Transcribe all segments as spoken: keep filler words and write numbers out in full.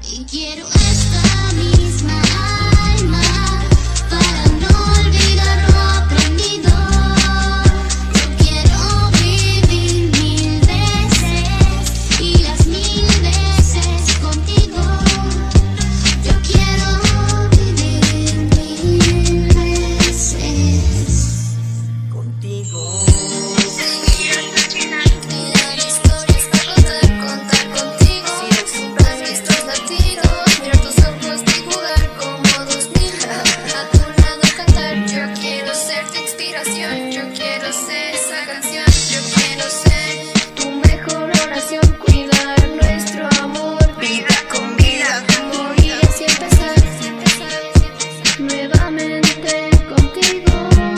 Y quiero esta misma alma para no olvidar lo aprendido. Yo quiero vivir mil veces y las mil veces contigo. Yo quiero vivir mil veces contigo. Yo quiero ser esa canción, yo quiero ser tu mejor oración, cuidar nuestro amor, vida con vida, morir y así empezar nuevamente contigo,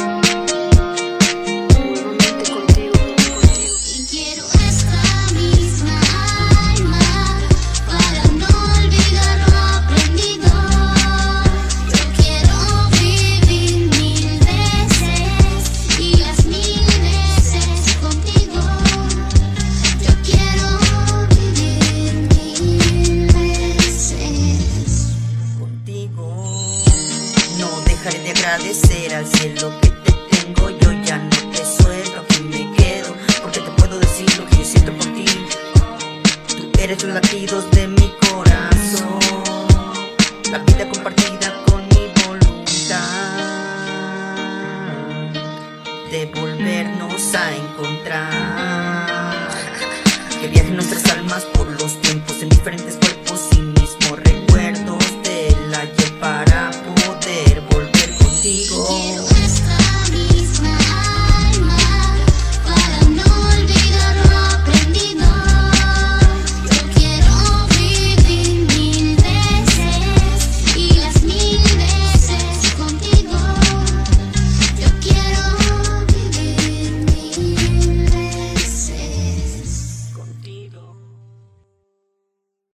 nuevamente contigo, contigo. Y quiero esta misma alma para no olvidar lo aprendido. Yo quiero vivir mil veces y las mil veces contigo. Yo quiero vivir mil veces Contigo. No dejaré de agradecer al cielo que te tengo. Yo ya no te suelto, aquí me quedo, porque te puedo decir lo que yo siento por ti. Tú eres los latidos de mi corazón, la vida compartida con mi voluntad de volvernos a encontrar. Que viajen nuestras almas por los